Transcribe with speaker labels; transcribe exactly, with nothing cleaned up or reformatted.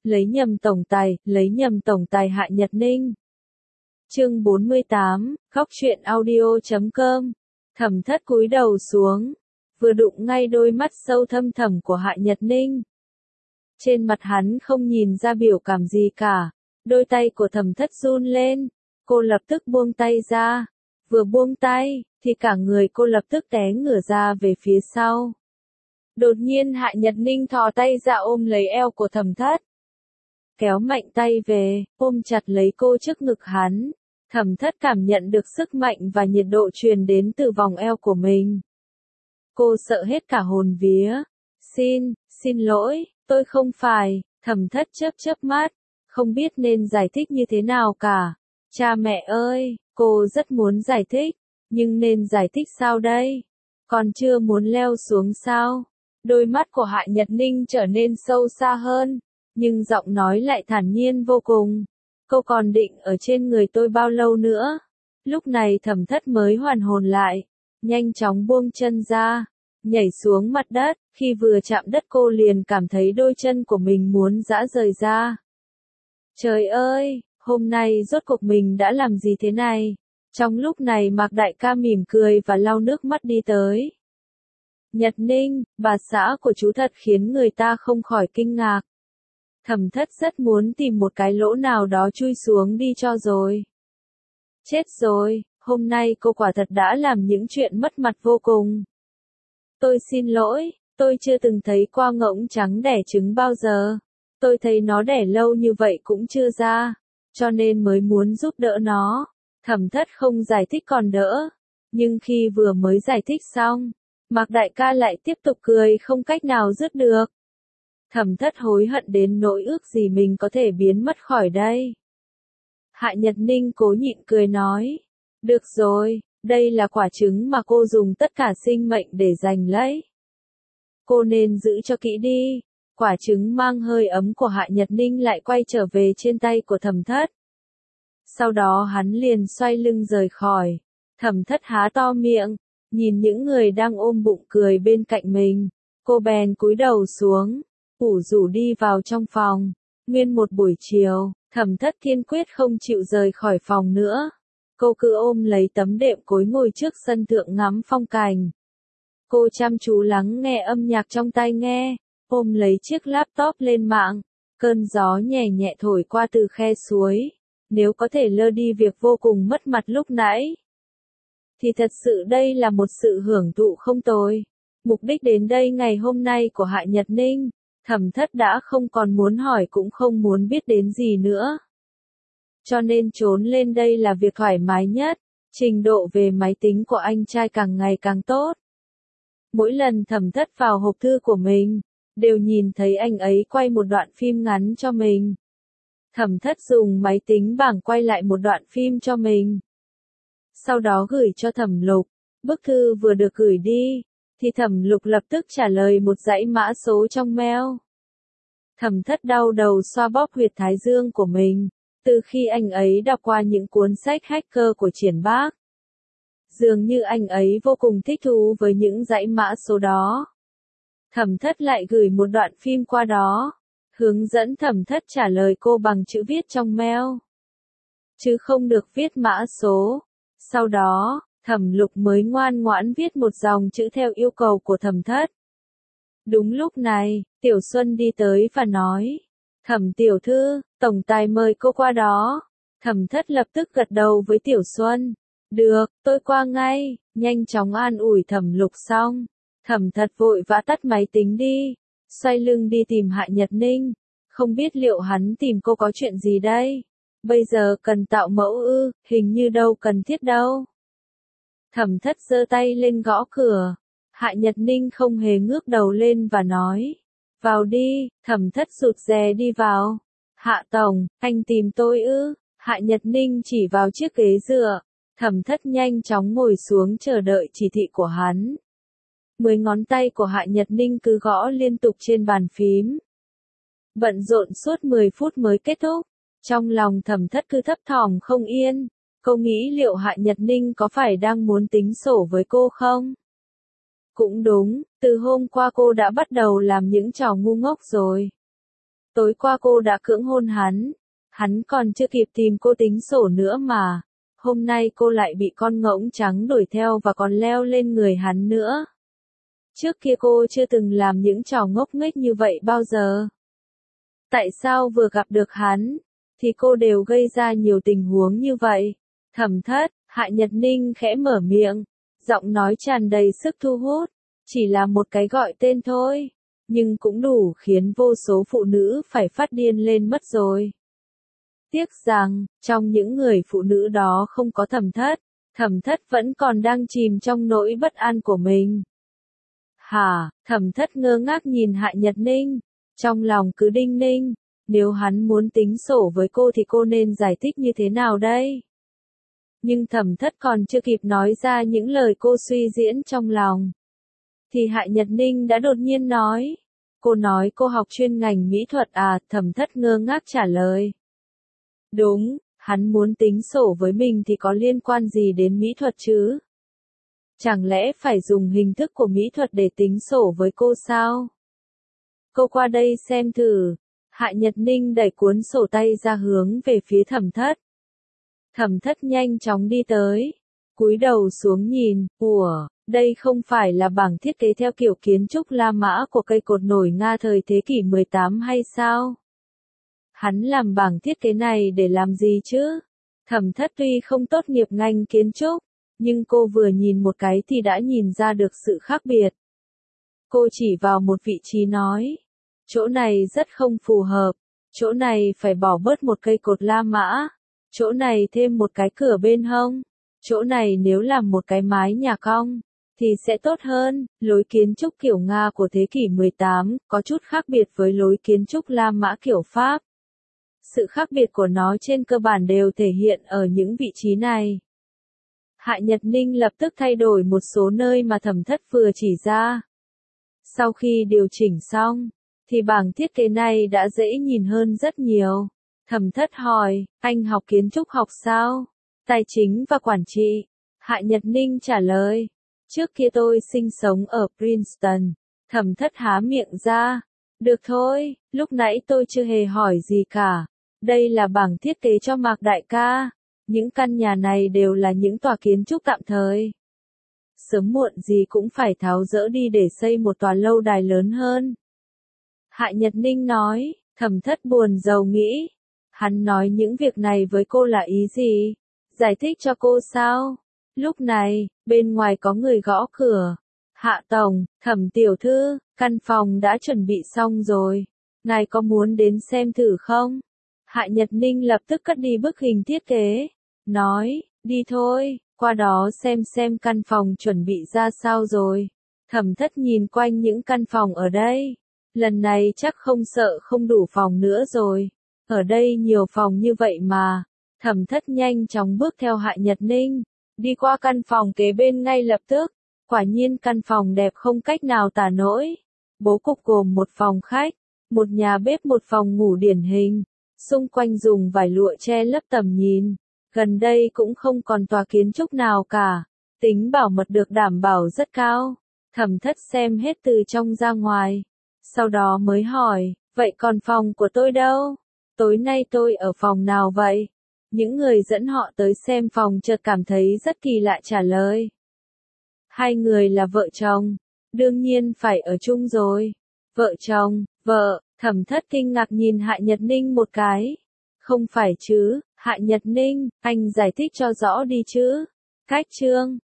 Speaker 1: lấy nhầm tổng tài, lấy nhầm tổng tài Hạ Nhật Ninh. Chương bốn mươi tám, góc truyện audio chấm com. Thẩm Thất cúi đầu xuống, vừa đụng ngay đôi mắt sâu thâm thẳm của Hạ Nhật Ninh. Trên mặt hắn không nhìn ra biểu cảm gì cả, đôi tay của Thẩm Thất run lên, cô lập tức buông tay ra, vừa buông tay, thì cả người cô lập tức té ngửa ra về phía sau. Đột nhiên Hạ Nhật Ninh thò tay ra ôm lấy eo của Thẩm Thất. Kéo mạnh tay về, ôm chặt lấy cô trước ngực hắn. Thẩm Thất cảm nhận được sức mạnh và nhiệt độ truyền đến từ vòng eo của mình. Cô sợ hết cả hồn vía. Xin, xin lỗi, tôi không phải. Thẩm Thất chớp chớp mắt, không biết nên giải thích như thế nào cả. Cha mẹ ơi, cô rất muốn giải thích, nhưng nên giải thích sao đây? Còn chưa muốn leo xuống sao? Đôi mắt của Hạ Nhật Ninh trở nên sâu xa hơn, nhưng giọng nói lại thản nhiên vô cùng. Cô còn định ở trên người tôi bao lâu nữa? Lúc này Thẩm Thất mới hoàn hồn lại, nhanh chóng buông chân ra, nhảy xuống mặt đất, khi vừa chạm đất cô liền cảm thấy đôi chân của mình muốn giã rời ra. Trời ơi, hôm nay rốt cuộc mình đã làm gì thế này? Trong lúc này Mạc Đại ca mỉm cười và lau nước mắt đi tới. Nhật Ninh, bà xã của chú thật khiến người ta không khỏi kinh ngạc. Thẩm Thất rất muốn tìm một cái lỗ nào đó chui xuống đi cho rồi. Chết rồi, hôm nay cô quả thật đã làm những chuyện mất mặt vô cùng. Tôi xin lỗi, tôi chưa từng thấy qua ngỗng trắng đẻ trứng bao giờ. Tôi thấy nó đẻ lâu như vậy cũng chưa ra, cho nên mới muốn giúp đỡ nó. Thẩm Thất không giải thích còn đỡ, nhưng khi vừa mới giải thích xong, Mạc Đại ca lại tiếp tục cười không cách nào dứt được. Thẩm Thất hối hận đến nỗi ước gì mình có thể biến mất khỏi đây. Hạ Nhật Ninh cố nhịn cười nói, được rồi, đây là quả trứng mà cô dùng tất cả sinh mệnh để giành lấy. Cô nên giữ cho kỹ đi. Quả trứng mang hơi ấm của Hạ Nhật Ninh lại quay trở về trên tay của Thẩm Thất. Sau đó hắn liền xoay lưng rời khỏi. Thẩm Thất há to miệng, nhìn những người đang ôm bụng cười bên cạnh mình. Cô bèn cúi đầu xuống, ủ rũ đi vào trong phòng. Nguyên một buổi chiều, Thẩm Thất kiên quyết không chịu rời khỏi phòng nữa. Cô cứ ôm lấy tấm đệm cối ngồi trước sân thượng ngắm phong cảnh. Cô chăm chú lắng nghe âm nhạc trong tai nghe, ôm lấy chiếc laptop lên mạng. Cơn gió nhẹ nhẹ thổi qua từ khe suối. Nếu có thể lơ đi việc vô cùng mất mặt lúc nãy, thì thật sự đây là một sự hưởng thụ không tồi. Mục đích đến đây ngày hôm nay của Hạ Nhật Ninh, Thẩm Thất đã không còn muốn hỏi cũng không muốn biết đến gì nữa. Cho nên trốn lên đây là việc thoải mái nhất, trình độ về máy tính của anh trai càng ngày càng tốt. Mỗi lần Thẩm Thất vào hộp thư của mình, đều nhìn thấy anh ấy quay một đoạn phim ngắn cho mình. Thẩm Thất dùng máy tính bảng quay lại một đoạn phim cho mình. Sau đó gửi cho Thẩm Lục. Bức thư vừa được gửi đi, thì Thẩm Lục lập tức trả lời một dãy mã số trong mail. Thẩm Thất đau đầu xoa bóp huyệt thái dương của mình, từ khi anh ấy đọc qua những cuốn sách hacker của Triển Bác. Dường như anh ấy vô cùng thích thú với những dãy mã số đó. Thẩm Thất lại gửi một đoạn phim qua đó, hướng dẫn Thẩm Thất trả lời cô bằng chữ viết trong mail, chứ không được viết mã số. Sau đó, Thẩm Lục mới ngoan ngoãn viết một dòng chữ theo yêu cầu của Thẩm Thất. Đúng lúc này, Tiểu Xuân đi tới và nói, Thẩm tiểu thư, tổng tài mời cô qua đó. Thẩm Thất lập tức gật đầu với Tiểu Xuân. Được, tôi qua ngay. Nhanh chóng an ủi Thẩm Lục xong, Thẩm Thất vội vã tắt máy tính đi, xoay lưng đi tìm Hạ Nhật Ninh. Không biết liệu hắn tìm cô có chuyện gì đây? Bây giờ cần tạo mẫu ư, hình như đâu cần thiết đâu. Thẩm Thất giơ tay lên gõ cửa. Hạ Nhật Ninh không hề ngước đầu lên và nói, vào đi. Thẩm Thất rụt rè đi vào. Hạ tổng, anh tìm tôi ư? Hạ Nhật Ninh chỉ vào chiếc ghế dựa. Thẩm Thất nhanh chóng ngồi xuống chờ đợi chỉ thị của hắn. Mười ngón tay của Hạ Nhật Ninh cứ gõ liên tục trên bàn phím. Bận rộn suốt mười phút mới kết thúc. Trong lòng Thẩm Thất cứ thấp thỏm không yên. Cô nghĩ liệu Hạ Nhật Ninh có phải đang muốn tính sổ với cô không? Cũng đúng, từ hôm qua cô đã bắt đầu làm những trò ngu ngốc rồi. Tối qua cô đã cưỡng hôn hắn. Hắn còn chưa kịp tìm cô tính sổ nữa mà. Hôm nay cô lại bị con ngỗng trắng đuổi theo và còn leo lên người hắn nữa. Trước kia cô chưa từng làm những trò ngốc nghếch như vậy bao giờ. Tại sao vừa gặp được hắn, thì cô đều gây ra nhiều tình huống như vậy? Thẩm Thất, Hạ Nhật Ninh khẽ mở miệng, giọng nói tràn đầy sức thu hút, chỉ là một cái gọi tên thôi, nhưng cũng đủ khiến vô số phụ nữ phải phát điên lên mất rồi. Tiếc rằng, trong những người phụ nữ đó không có Thẩm Thất, Thẩm Thất vẫn còn đang chìm trong nỗi bất an của mình. Hả, Thẩm Thất ngơ ngác nhìn Hạ Nhật Ninh, trong lòng cứ đinh ninh, nếu hắn muốn tính sổ với cô thì cô nên giải thích như thế nào đây? Nhưng Thẩm Thất còn chưa kịp nói ra những lời cô suy diễn trong lòng, thì Hạ Nhật Ninh đã đột nhiên nói. Cô nói cô học chuyên ngành mỹ thuật à? Thẩm Thất ngơ ngác trả lời. Đúng, hắn muốn tính sổ với mình thì có liên quan gì đến mỹ thuật chứ? Chẳng lẽ phải dùng hình thức của mỹ thuật để tính sổ với cô sao? Cô qua đây xem thử. Hạ Nhật Ninh đẩy cuốn sổ tay ra hướng về phía Thẩm Thất. Thẩm Thất nhanh chóng đi tới, cúi đầu xuống nhìn, ủa, đây không phải là bảng thiết kế theo kiểu kiến trúc La Mã của cây cột nổi Nga thời thế kỷ mười tám hay sao? Hắn làm bảng thiết kế này để làm gì chứ? Thẩm Thất tuy không tốt nghiệp ngành kiến trúc, nhưng cô vừa nhìn một cái thì đã nhìn ra được sự khác biệt. Cô chỉ vào một vị trí nói, chỗ này rất không phù hợp, chỗ này phải bỏ bớt một cây cột La Mã, chỗ này thêm một cái cửa bên hông, chỗ này nếu làm một cái mái nhà cong, thì sẽ tốt hơn. Lối kiến trúc kiểu Nga của thế kỷ mười tám, có chút khác biệt với lối kiến trúc La Mã kiểu Pháp. Sự khác biệt của nó trên cơ bản đều thể hiện ở những vị trí này. Hạ Nhật Ninh lập tức thay đổi một số nơi mà Thẩm Thất vừa chỉ ra. Sau khi điều chỉnh xong, thì bảng thiết kế này đã dễ nhìn hơn rất nhiều. Thẩm Thất hỏi, anh học kiến trúc học sao? Tài chính và quản trị. Hạ Nhật Ninh trả lời, trước kia tôi sinh sống ở Princeton. Thẩm Thất há miệng ra, được thôi, lúc nãy tôi chưa hề hỏi gì cả. Đây là bảng thiết kế cho Mạc đại ca. Những căn nhà này đều là những tòa kiến trúc tạm thời. Sớm muộn gì cũng phải tháo dỡ đi để xây một tòa lâu đài lớn hơn. Hạ Nhật Ninh nói. Thẩm Thất buồn rầu nghĩ, hắn nói những việc này với cô là ý gì? Giải thích cho cô sao? Lúc này, bên ngoài có người gõ cửa. Hạ tổng, Thẩm tiểu thư, căn phòng đã chuẩn bị xong rồi. Ngài có muốn đến xem thử không? Hạ Nhật Ninh lập tức cất đi bức hình thiết kế. Nói, đi thôi, qua đó xem xem căn phòng chuẩn bị ra sao rồi. Thẩm Thất nhìn quanh những căn phòng ở đây. Lần này chắc không sợ không đủ phòng nữa rồi. Ở đây nhiều phòng như vậy mà. Thẩm Thất nhanh chóng bước theo Hạ Nhật Ninh, đi qua căn phòng kế bên ngay lập tức. Quả nhiên căn phòng đẹp không cách nào tả nổi. Bố cục gồm một phòng khách, một nhà bếp, một phòng ngủ điển hình. Xung quanh dùng vải lụa che lấp tầm nhìn. Gần đây cũng không còn tòa kiến trúc nào cả. Tính bảo mật được đảm bảo rất cao. Thẩm Thất xem hết từ trong ra ngoài. Sau đó mới hỏi, vậy còn phòng của tôi đâu? Tối nay tôi ở phòng nào vậy? Những người dẫn họ tới xem phòng chợt cảm thấy rất kỳ lạ trả lời. Hai người là vợ chồng, đương nhiên phải ở chung rồi. Vợ chồng, vợ, Thẩm Thất kinh ngạc nhìn Hạ Nhật Ninh một cái. Không phải chứ, Hạ Nhật Ninh, anh giải thích cho rõ đi chứ. Cách chương